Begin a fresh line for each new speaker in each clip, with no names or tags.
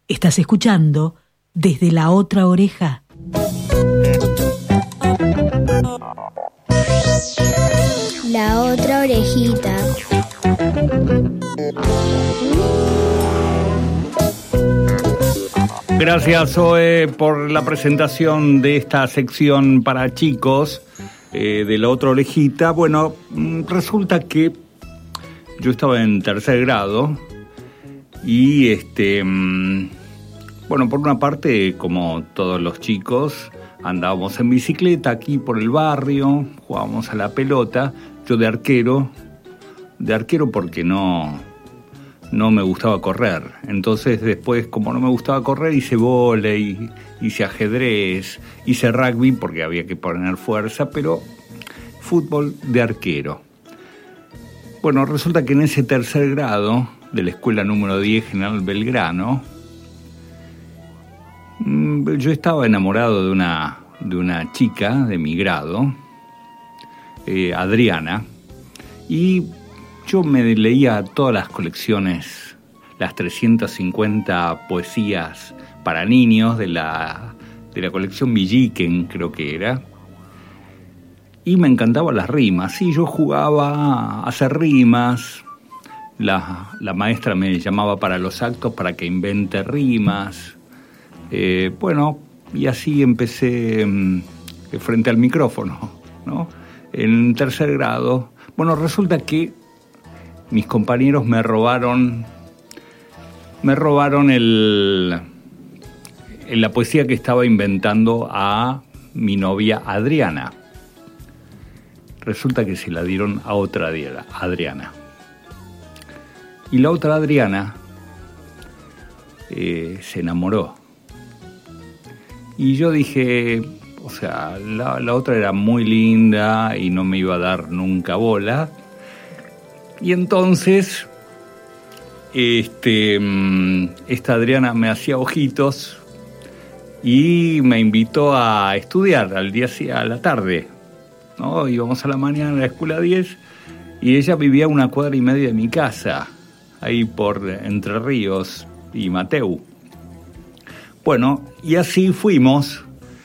Estás escuchando Desde la Otra Oreja.
La otra orejita.
Gracias, Zoe, por la presentación de esta sección para chicos de La Otra Orejita. Bueno, resulta que yo estaba en tercer grado y bueno, por una parte, como todos los chicos, andábamos en bicicleta aquí por el barrio, jugábamos a la pelota, yo de arquero porque no me gustaba correr. Entonces después, como no me gustaba correr, hice vóley, hice ajedrez, hice rugby porque había que poner fuerza, pero fútbol de arquero. Bueno, resulta que en ese tercer grado de la escuela número 10 General Belgrano, yo estaba enamorado de una chica de mi grado, Adriana, y yo me leía todas las colecciones, las 350 poesías para niños de la colección Villiquen, creo que era, y me encantaban las rimas. Y yo jugaba a hacer rimas, la maestra me llamaba para los actos para que invente rimas. Bueno, y así empecé frente al micrófono, ¿no? En tercer grado. Bueno, resulta que mis compañeros me robaron la poesía que estaba inventando a mi novia Adriana. Resulta que se la dieron a otra Adriana. Y la otra Adriana se enamoró. Y yo dije, o sea, la otra era muy linda y no me iba a dar nunca bola. Y entonces, esta Adriana me hacía ojitos y me invitó a estudiar a la tarde, ¿no? Íbamos a la mañana a la escuela 10 y ella vivía a 1,5 cuadras de mi casa, ahí por Entre Ríos y Mateu. Bueno, y así fuimos.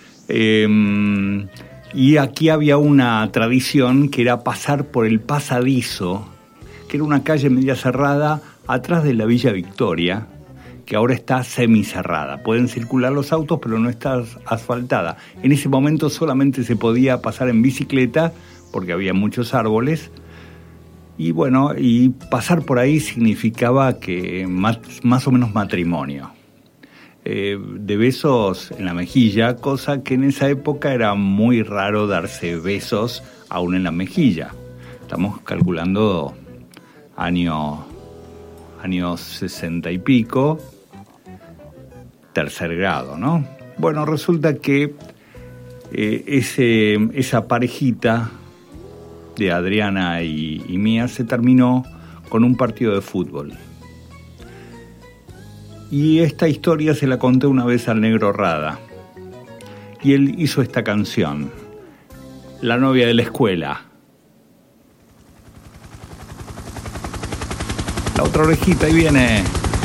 Y aquí había una tradición que era pasar por el pasadizo, que era una calle media cerrada atrás de la Villa Victoria, que ahora está semicerrada. Pueden circular los autos, pero no está asfaltada. En ese momento solamente se podía pasar en bicicleta, porque había muchos árboles. Y bueno, y pasar por ahí significaba que más o menos matrimonio. De besos en la mejilla, cosa que en esa época era muy raro darse besos aún en la mejilla. Estamos calculando años 60 y pico, tercer grado, ¿no? Bueno, resulta que esa parejita de Adriana y mía se terminó con un partido de fútbol. Y esta historia se la conté una vez al Negro Rada. Y él hizo esta canción, La novia de la escuela. La otra orejita, ahí viene.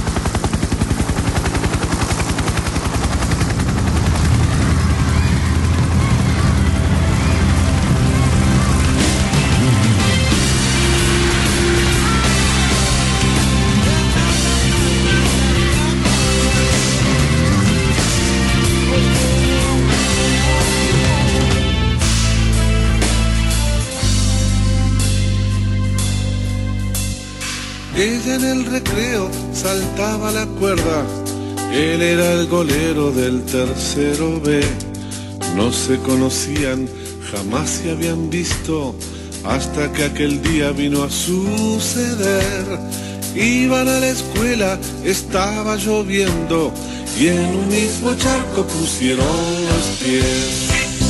Ella en el recreo saltaba la cuerda, él era el golero del tercero B. No se conocían, jamás se habían visto, hasta que aquel día vino a suceder. Iban a la escuela, estaba lloviendo, y en un mismo charco pusieron los pies.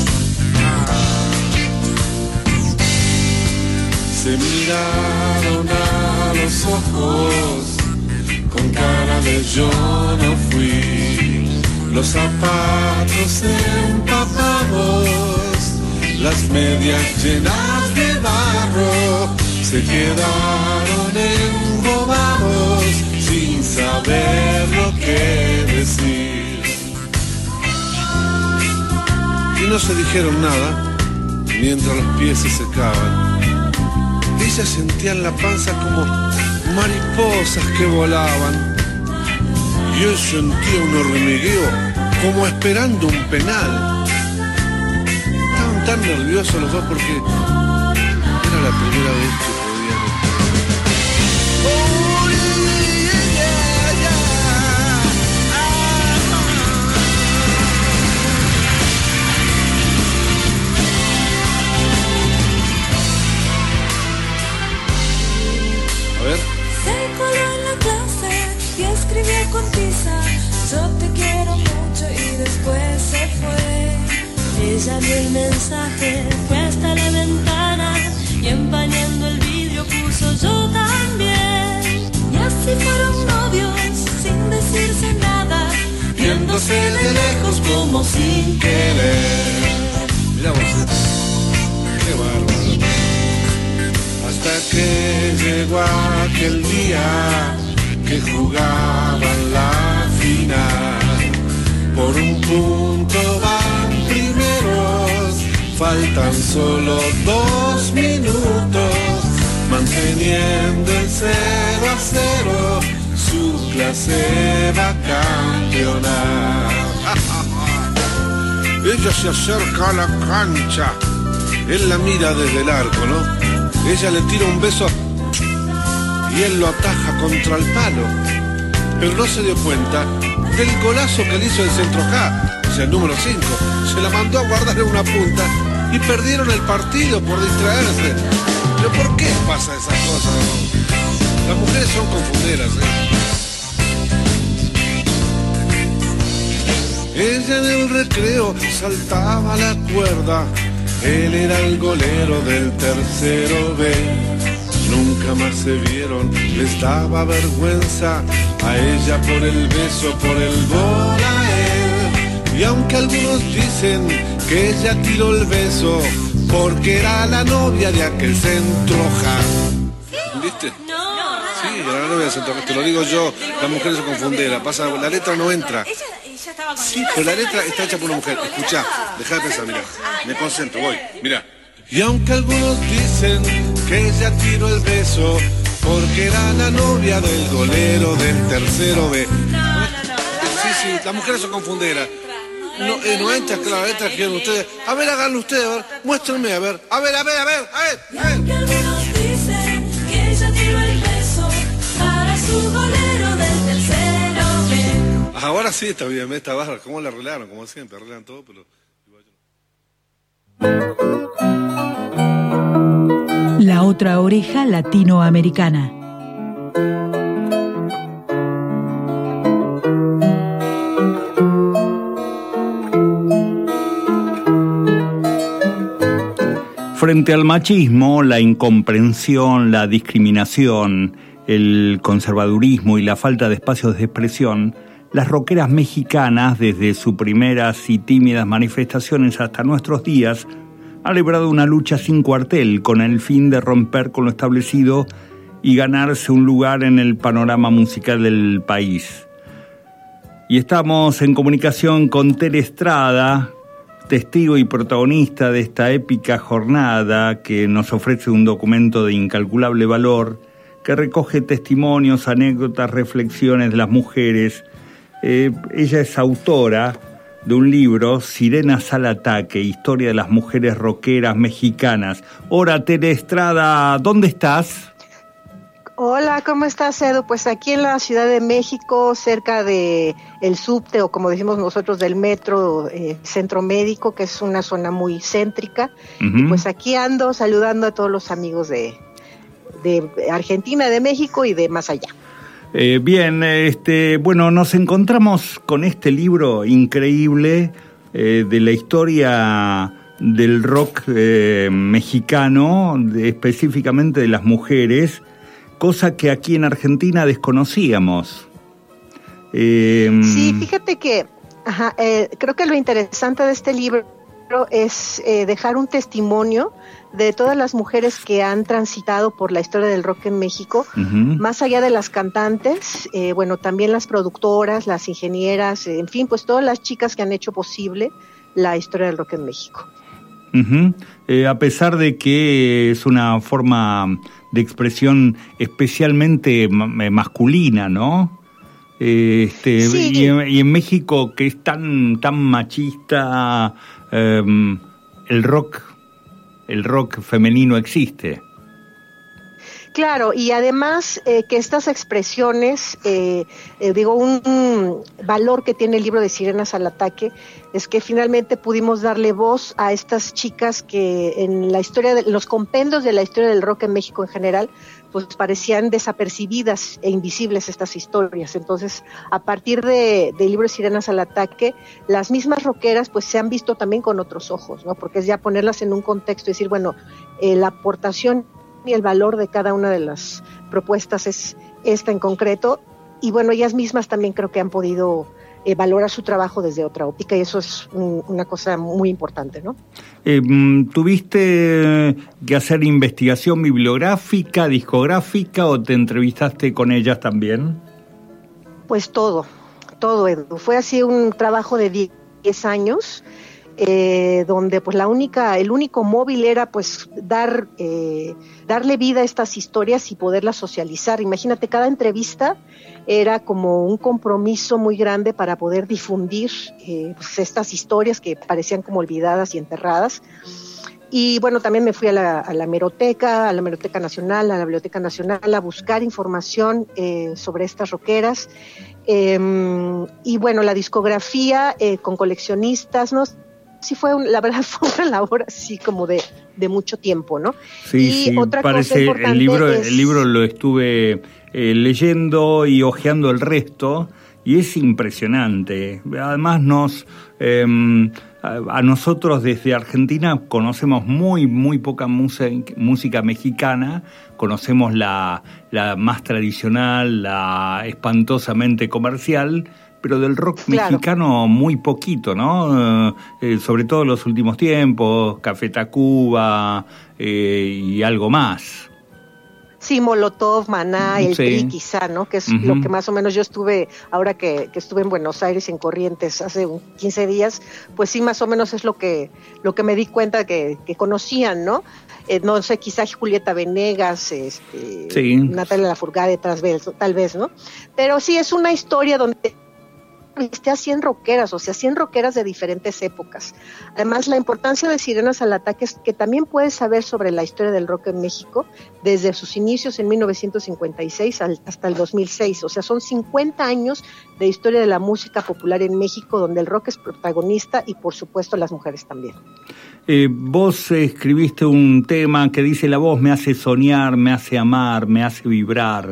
Se miraron a los ojos, con cara de yo no fui. Los zapatos empapados, las medias llenas de barro, se quedaron embobados sin saber lo que decir. no se dijeron nada mientras los pies se secaban. Ella sentía en la panza como mariposas que volaban y él sentía un hormigueo como esperando un penal. Estaban tan nerviosos los dos porque era la primera vez que podían estar. Oh, yeah, yeah. A ver.
Se coló en la clase y escribió con tiza: yo te quiero mucho, y después se fue. Ella vio el mensaje, fue hasta la ventana y empañando el vidrio puso yo también. Y así fueron novios sin decirse nada, viéndose de lejos como sin querer.
Mirá vos, qué bárbaro. Hasta que llegó aquel día que jugaban la final. Por un punto van primeros, faltan solo 2 minutos, manteniendo el 0-0, su clase va a campeonar. Ella se acerca a la cancha, él la mira desde el arco, ¿no? Ella le tira un beso y él lo ataja contra el palo, pero no se dio cuenta del golazo que le hizo el centro K, o sea, el número 5. Se la mandó a guardar en una punta y perdieron el partido por distraerse. ¿Pero por qué pasa esas cosas? Las mujeres son confunderas, Ella en el recreo saltaba la cuerda, él era el golero del tercero B. Nunca más se vieron, les daba vergüenza a ella por el beso, por el gol a él. Y aunque algunos dicen que ella tiró el beso porque era la novia de aquel centro J. ¿Viste? Sí, era la novia del centro J, te lo digo yo, las mujeres se confunderan, pasa, la letra no entra. Sí, pero la letra está hecha por una mujer. Escuchá, dejá de pensar, mirá, me concentro, voy, mirá. Y aunque algunos dicen que ella tiró el beso porque era la novia del golero del tercero B. Sí, las mujeres son confunderas. No entra, claro, entra, quieren ustedes. A ver, háganlo ustedes, a ver, muéstrenme, a ver. A ver.
Y aunque algunos dicen que ella tiró el beso para su golero del tercero B.
Ahora sí está bien, esta barra, ¿cómo la arreglaron? Como siempre, arreglan todo, pero...
La otra oreja latinoamericana.
Frente al machismo, la incomprensión, la discriminación, el conservadurismo y la falta de espacios de expresión, las rockeras mexicanas, desde sus primeras y tímidas manifestaciones hasta nuestros días, han librado una lucha sin cuartel con el fin de romper con lo establecido y ganarse un lugar en el panorama musical del país. Y estamos en comunicación con Tere Estrada, testigo y protagonista de esta épica jornada que nos ofrece un documento de incalculable valor que recoge testimonios, anécdotas, reflexiones de las mujeres. Ella es autora de un libro, Sirenas al Ataque, historia de las mujeres rockeras mexicanas. Hola, Tere Estrada, ¿dónde estás?
Hola, ¿cómo estás, Edu? Pues aquí en la Ciudad de México, cerca de el subte, o como decimos nosotros, del metro Centro Médico, que es una zona muy céntrica. Uh-huh. Y pues aquí ando saludando a todos los amigos de Argentina, de México y de más allá.
Bien, bueno, nos encontramos con este libro increíble de la historia del rock mexicano, específicamente de las mujeres, cosa que aquí en Argentina desconocíamos.
Sí, fíjate que creo que lo interesante de este libro es dejar un testimonio de todas las mujeres que han transitado por la historia del rock en México, uh-huh. Más allá de las cantantes, bueno, también las productoras, las ingenieras, en fin, pues todas las chicas que han hecho posible la historia del rock en México.
Uh-huh. A pesar de que es una forma de expresión especialmente masculina, ¿no? Sí. y en México, que es tan machista, el rock femenino existe.
Claro, y además que estas expresiones, un valor que tiene el libro de Sirenas al Ataque es que finalmente pudimos darle voz a estas chicas que en la historia, los compendios de la historia del rock en México en general, pues parecían desapercibidas e invisibles estas historias. Entonces, a partir del libro de Sirenas al Ataque, las mismas rockeras pues se han visto también con otros ojos, ¿no? Porque es ya ponerlas en un contexto y decir, bueno, la aportación y el valor de cada una de las propuestas es esta en concreto, y bueno, ellas mismas también creo que han podido valorar su trabajo desde otra óptica, y eso es una cosa muy importante, ¿no? ¿Tuviste
que hacer investigación bibliográfica, discográfica, o te entrevistaste con ellas también?
Pues todo, Edu. Fue así un trabajo de 10 años, donde pues el único móvil era pues darle vida a estas historias y poderlas socializar. Imagínate, cada entrevista era como un compromiso muy grande para poder difundir pues estas historias que parecían como olvidadas y enterradas. Y bueno, también me fui a la Hemeroteca, Nacional, a la Biblioteca Nacional, a buscar información sobre estas rockeras. Y bueno, la discografía con coleccionistas, ¿no? Sí, la verdad fue una labor así como de mucho tiempo, ¿no?
Sí, y otra parece cosa importante el libro lo estuve leyendo y hojeando el resto, y es impresionante. Además a nosotros desde Argentina conocemos muy poca música mexicana, conocemos la más tradicional, la espantosamente comercial, pero del rock mexicano muy poquito, ¿no? Sobre todo en los últimos tiempos, Café Tacuba y algo más.
Sí, Molotov, Maná, el Tri quizá, ¿no? Que es lo que más o menos yo estuve, ahora que estuve en Buenos Aires, en Corrientes, hace 15 días, pues sí, más o menos es lo que me di cuenta que conocían, ¿no? No sé, quizá Julieta Venegas, Natalia Lafourcade, tal vez, ¿no? Pero sí, es una historia donde a 100 rockeras, o sea, 100 rockeras de diferentes épocas. Además, la importancia de Sirenas al Ataque es que también puedes saber sobre la historia del rock en México desde sus inicios en 1956 hasta el 2006. O sea, son 50 años de historia de la música popular en México, donde el rock es protagonista y, por supuesto, las mujeres también.
Vos escribiste un tema que dice: la voz me hace soñar, me hace amar, me hace vibrar.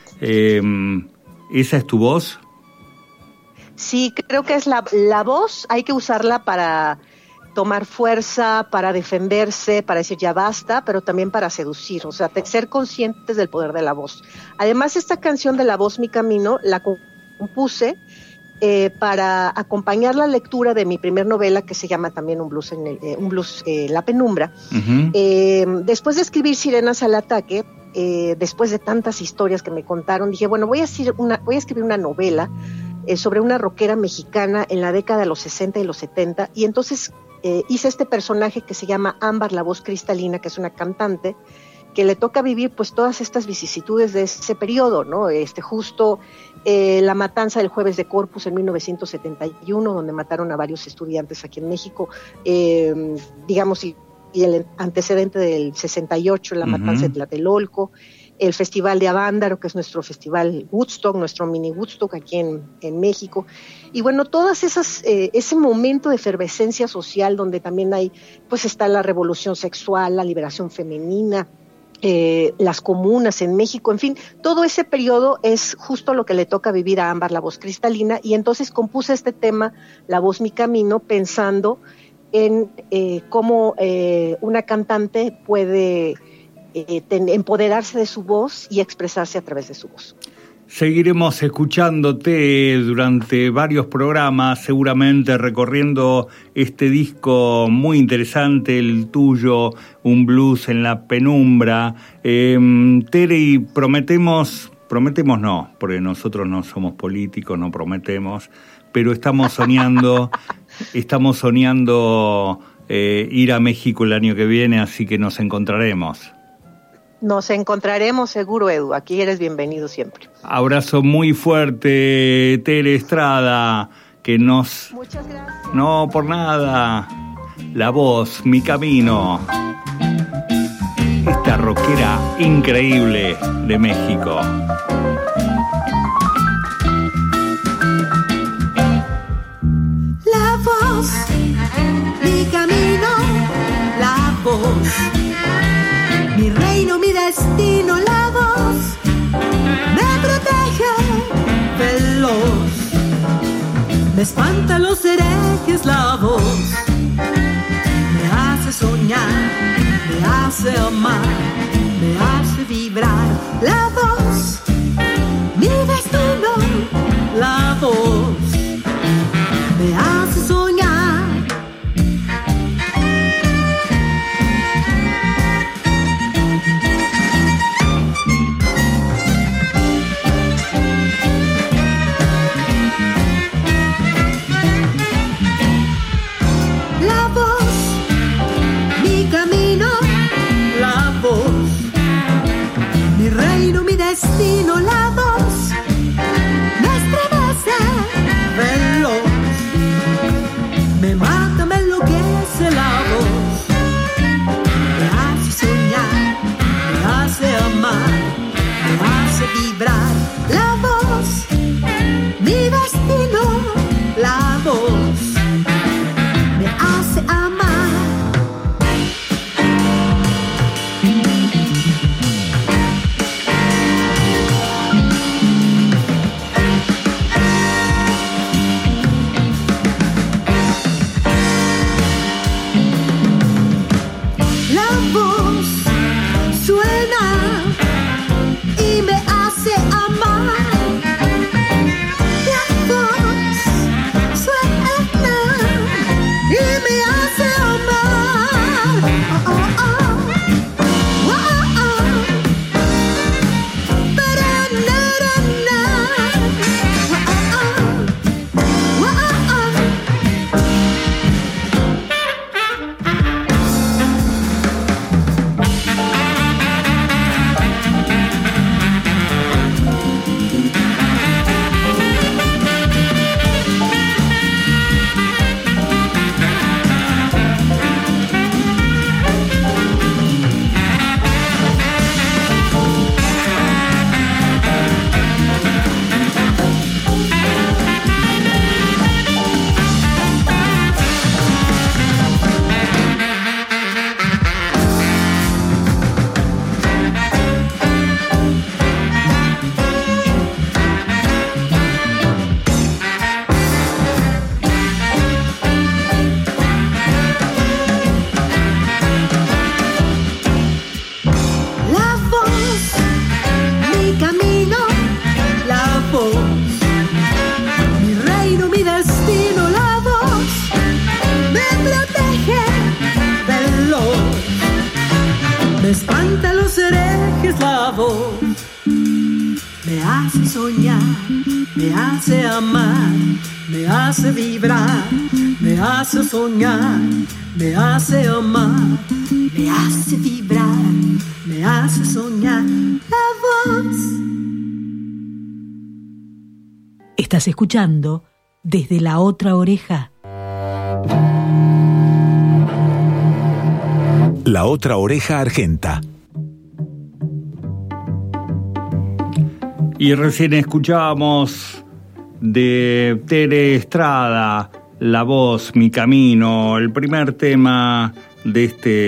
¿Esa es tu voz?
Sí, creo que es la voz, hay que usarla para tomar fuerza, para defenderse, para decir ya basta, pero también para seducir, o sea, ser conscientes del poder de la voz. Además, esta canción de La Voz, Mi Camino, la compuse para acompañar la lectura de mi primer novela, que se llama también Un blues, La Penumbra. Uh-huh. Después de escribir Sirenas al Ataque, después de tantas historias que me contaron, dije, bueno, voy a escribir una novela sobre una rockera mexicana en la década de los 60 y los 70, y entonces hice este personaje que se llama Ámbar, la voz cristalina, que es una cantante que le toca vivir pues todas estas vicisitudes de ese periodo, ¿no? Justo la matanza del Jueves de Corpus en 1971, donde mataron a varios estudiantes aquí en México, digamos, y el antecedente del 68, la matanza de Tlatelolco, el Festival de Avándaro, que es nuestro festival Woodstock, nuestro mini Woodstock aquí en México. Y bueno, todas esas, ese momento de efervescencia social donde también pues está la revolución sexual, la liberación femenina, las comunas en México, en fin, todo ese periodo es justo lo que le toca vivir a Ámbar, la voz cristalina, y entonces compuse este tema, La Voz, Mi Camino, pensando en cómo una cantante puede empoderarse de su voz y expresarse a través de su voz.
Seguiremos escuchándote durante varios programas, seguramente recorriendo este disco muy interesante, el tuyo, Un blues en la penumbra. Tere, prometemos Prometemos no, porque nosotros no somos políticos, no prometemos, pero estamos soñando ir a México el año que viene, así que nos encontraremos.
Nos encontraremos seguro, Edu. Aquí eres bienvenido siempre.
Abrazo muy fuerte, Tere Estrada, que nos...
Muchas gracias.
No, por nada. La voz, mi camino. Esta rockera increíble de México.
La voz, mi camino, la voz, mi reino, mi destino, la voz, me protege veloz, me espanta los herejes, la voz, me hace soñar, me hace amar, me hace vibrar, la voz, mi destino, la voz, me hace soñar. La voz, mi camino, la voz, mi reino, mi destino, la voz, me estremece veloz. Me mata, me enloquece la voz, me hace soñar, me hace amar, me hace vibrar. La voz, mi destino, la voz, me hace amar. Espanta los herejes la voz, me hace soñar, me hace amar, me hace vibrar, me hace soñar, me hace amar, me hace vibrar, me hace soñar la voz.
Estás escuchando Desde la Otra Oreja.
La Otra Oreja Argenta.
Y recién escuchábamos de Tere Estrada, La Voz, Mi Camino, el primer tema de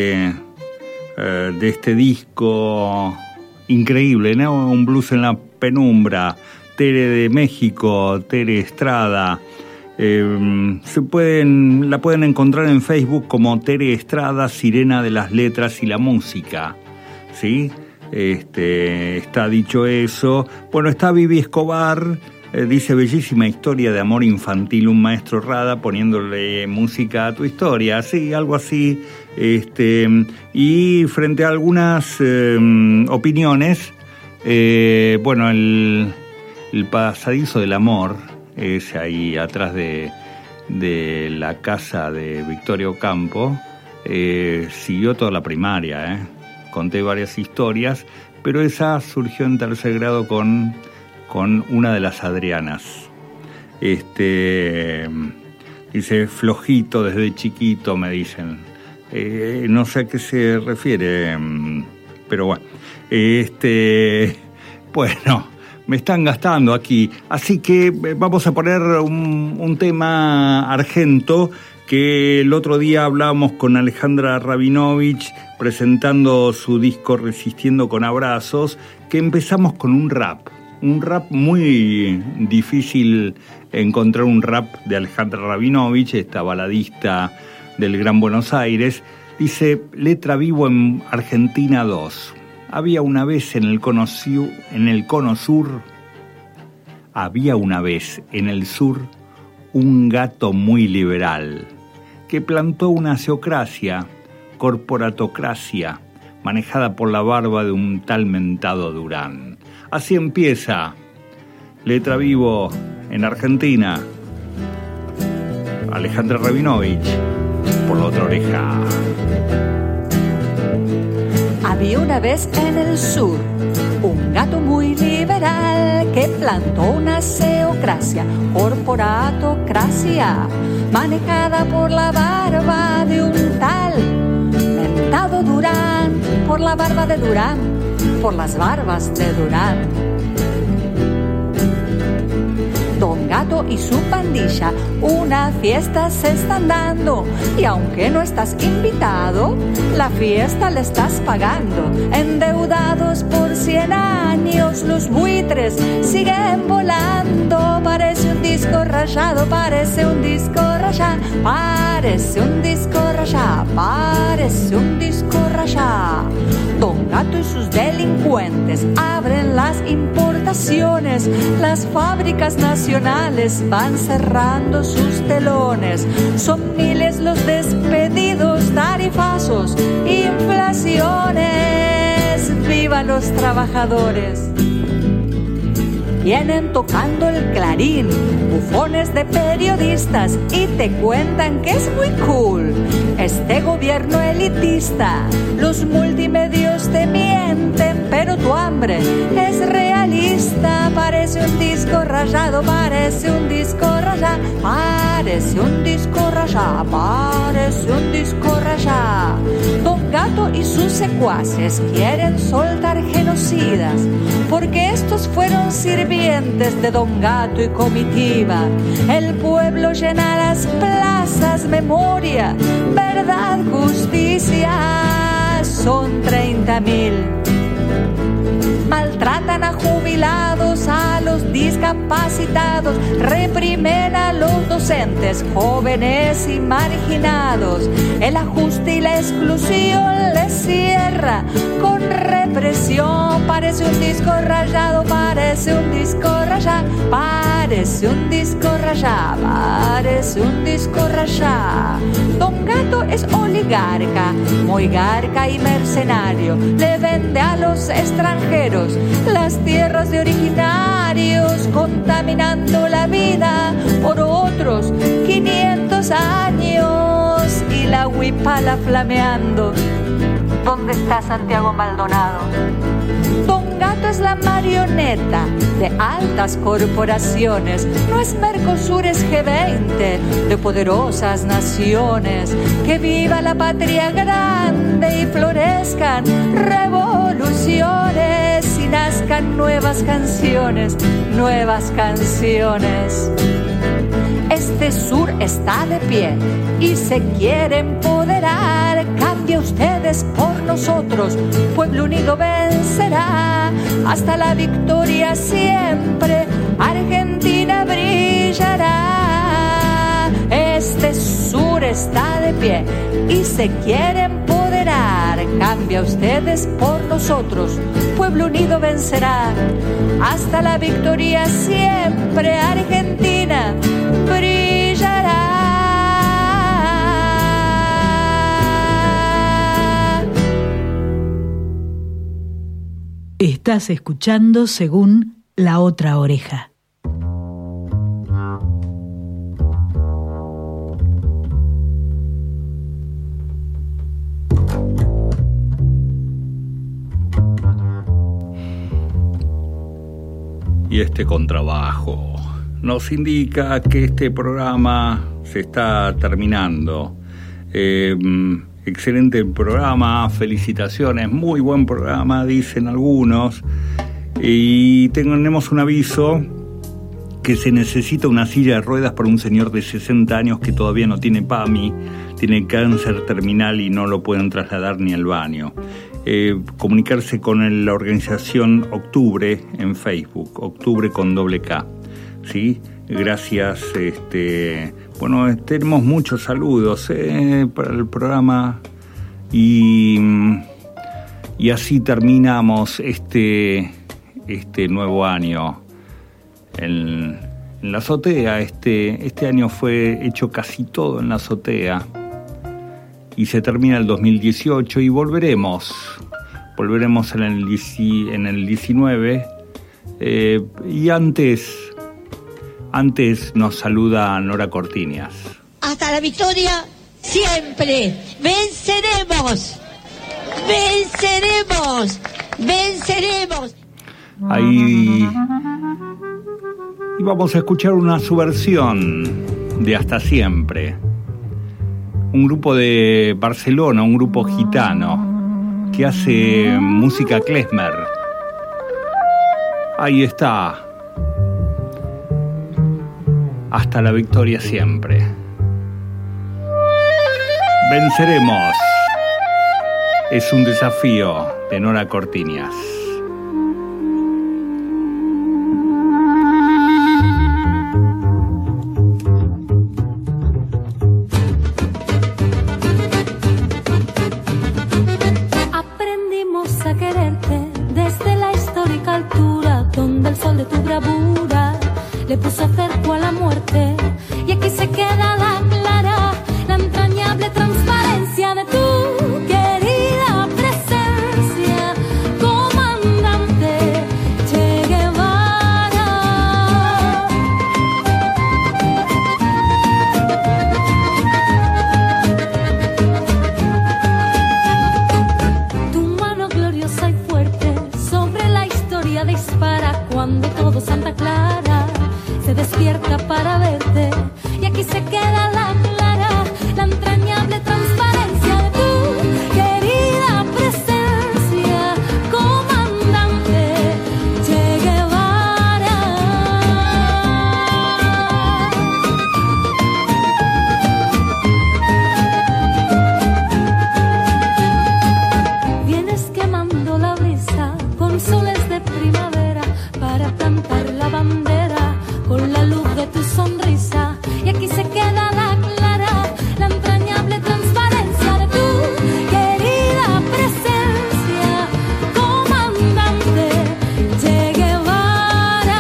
este disco increíble, ¿no? Un blues en la penumbra. Tere de México, Tere Estrada. La pueden encontrar en Facebook como Tere Estrada, Sirena de las Letras y la Música, ¿sí? Está dicho eso. Bueno, está Vivi Escobar, dice: bellísima historia de amor infantil, un maestro Rada poniéndole música a tu historia, sí, algo así. Y frente a algunas opiniones, Bueno, el pasadizo del amor es ahí atrás de la casa de Victoria Ocampo. Siguió toda la primaria, conté varias historias, pero esa surgió en tercer grado con una de las Adrianas. Dice, flojito desde chiquito, me dicen. No sé a qué se refiere, pero bueno. Bueno, me están gastando aquí. Así que vamos a poner un tema argento que el otro día hablábamos con Alejandra Rabinovich presentando su disco Resistiendo con Abrazos, que empezamos con un rap muy difícil encontrar un rap de Alejandra Rabinovich, esta baladista del Gran Buenos Aires. Dice, letra vivo en Argentina 2. Había una vez en el cono sur, había una vez en el sur un gato muy liberal que plantó una seocracia, corporatocracia, manejada por la barba de un tal mentado Durán. Así empieza Letra Vivo en Argentina. Alejandra Rabinovich, por la otra oreja.
Había una vez en el sur un gato muy liberal que plantó una seocracia, corporatocracia, manejada por la barba de un tal mentado Durán, por la barba de Durán, por las barbas de Durán. Don Gato y su pandilla una fiesta se están dando, y aunque no estás invitado, la fiesta la estás pagando. Endeudados por 100 años, los buitres siguen volando. Parece un disco rayado, parece un disco rayado, parece un disco rayado, parece un disco rayado. Don Gato y sus delincuentes abren las importaciones, las fábricas nacionales van cerrando sus telones. Son miles los despedidos, tarifazos, inflaciones. ¡Viva los trabajadores! Vienen tocando el clarín, bufones de periodistas, y te cuentan que es muy cool este gobierno elitista. Los multimedios te mienten, pero tu hambre es realista. Parece un disco rayado, parece un disco rayado, parece un disco rayado, parece un disco rayado. Don Gato y sus secuaces quieren soltar genocidas, porque estos fueron sirvientes de Don Gato y comitiva. El pueblo llena las plazas, memoria, verdad, justicia. Son 30.000. Maltratan a jubilados, a los discapacitados, reprimen a los docentes, jóvenes y marginados. El ajuste y la exclusión les cierra con represión. Parece un disco rayado, parece un disco rayado, parece un disco rayado, parece un disco rayado. Don Gato es oligarca, muy garca y mercenario. Le vende a los extranjeros las tierras de originarios, contaminando la vida por otros 500 años, y la huipala flameando. ¿Dónde está Santiago Maldonado? Don Gato es la marioneta de altas corporaciones. No es Mercosur, es G20 de poderosas naciones. Que viva la patria grande y florezcan revoluciones, y nazcan nuevas canciones, nuevas canciones. Este sur está de pie y se quiere empoderar. Cambie ustedes por nosotros, pueblo unido vencerá. Hasta la victoria siempre, Argentina brillará. Este sur está de pie y se quiere empoderar. Cambia ustedes por nosotros, pueblo unido vencerá. Hasta la victoria siempre, Argentina brillará.
Estás escuchando según La Otra Oreja.
Y este contrabajo nos indica que este programa se está terminando. Excelente programa, felicitaciones, muy buen programa, dicen algunos. Y tenemos un aviso que se necesita una silla de ruedas para un señor de 60 años que todavía no tiene PAMI, tiene cáncer terminal y no lo pueden trasladar ni al baño. Comunicarse con la organización Octubre en Facebook, Octubre con .k, ¿sí? Gracias. Bueno, tenemos muchos saludos para el programa y así terminamos este nuevo año en la azotea. Este año fue hecho casi todo en la azotea. Y se termina el 2018 y volveremos en el 19. Y antes nos saluda Nora Cortiñas.
Hasta la victoria siempre. Venceremos. Venceremos. Venceremos.
Ahí. Y vamos a escuchar una subversión de Hasta Siempre. Un grupo de Barcelona, un grupo gitano que hace música klezmer. Ahí está. Hasta la victoria siempre. Venceremos. Es un desafío de Nora Cortiñas.
Le puso cerco a la muerte y aquí se queda la clara, la entrañable transparencia de tu querida presencia, comandante Che Guevara. Tu mano gloriosa y fuerte sobre la historia dispara cuando todo Santa Clara se despierta para verte y aquí se queda la clara, la entrañable transparencia de tu querida presencia, comandante Che Guevara. Vienes quemando la brisa con soles de primavera para plantar la bandera con la luz de tu sonrisa y aquí se queda la clara, la entrañable transparencia de tu querida presencia, comandante Che Guevara.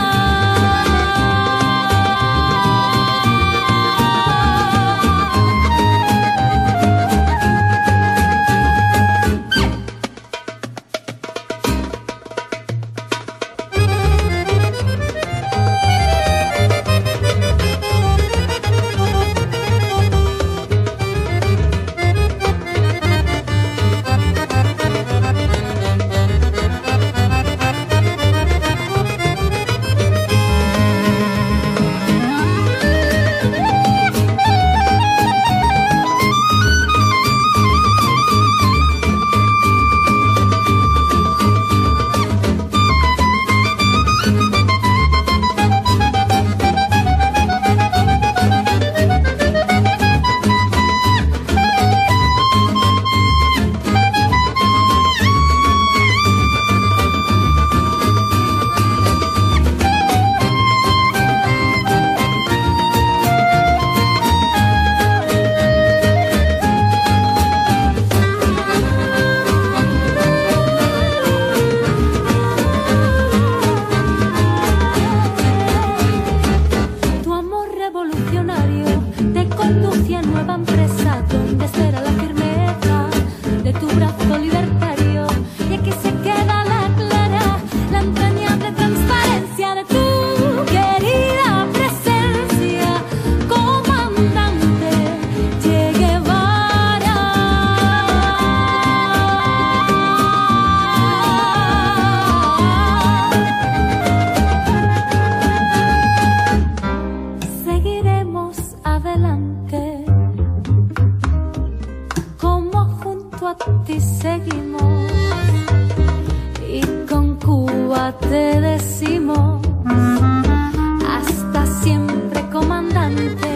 adelante, como junto a ti seguimos y con Cuba te decimos hasta siempre, comandante.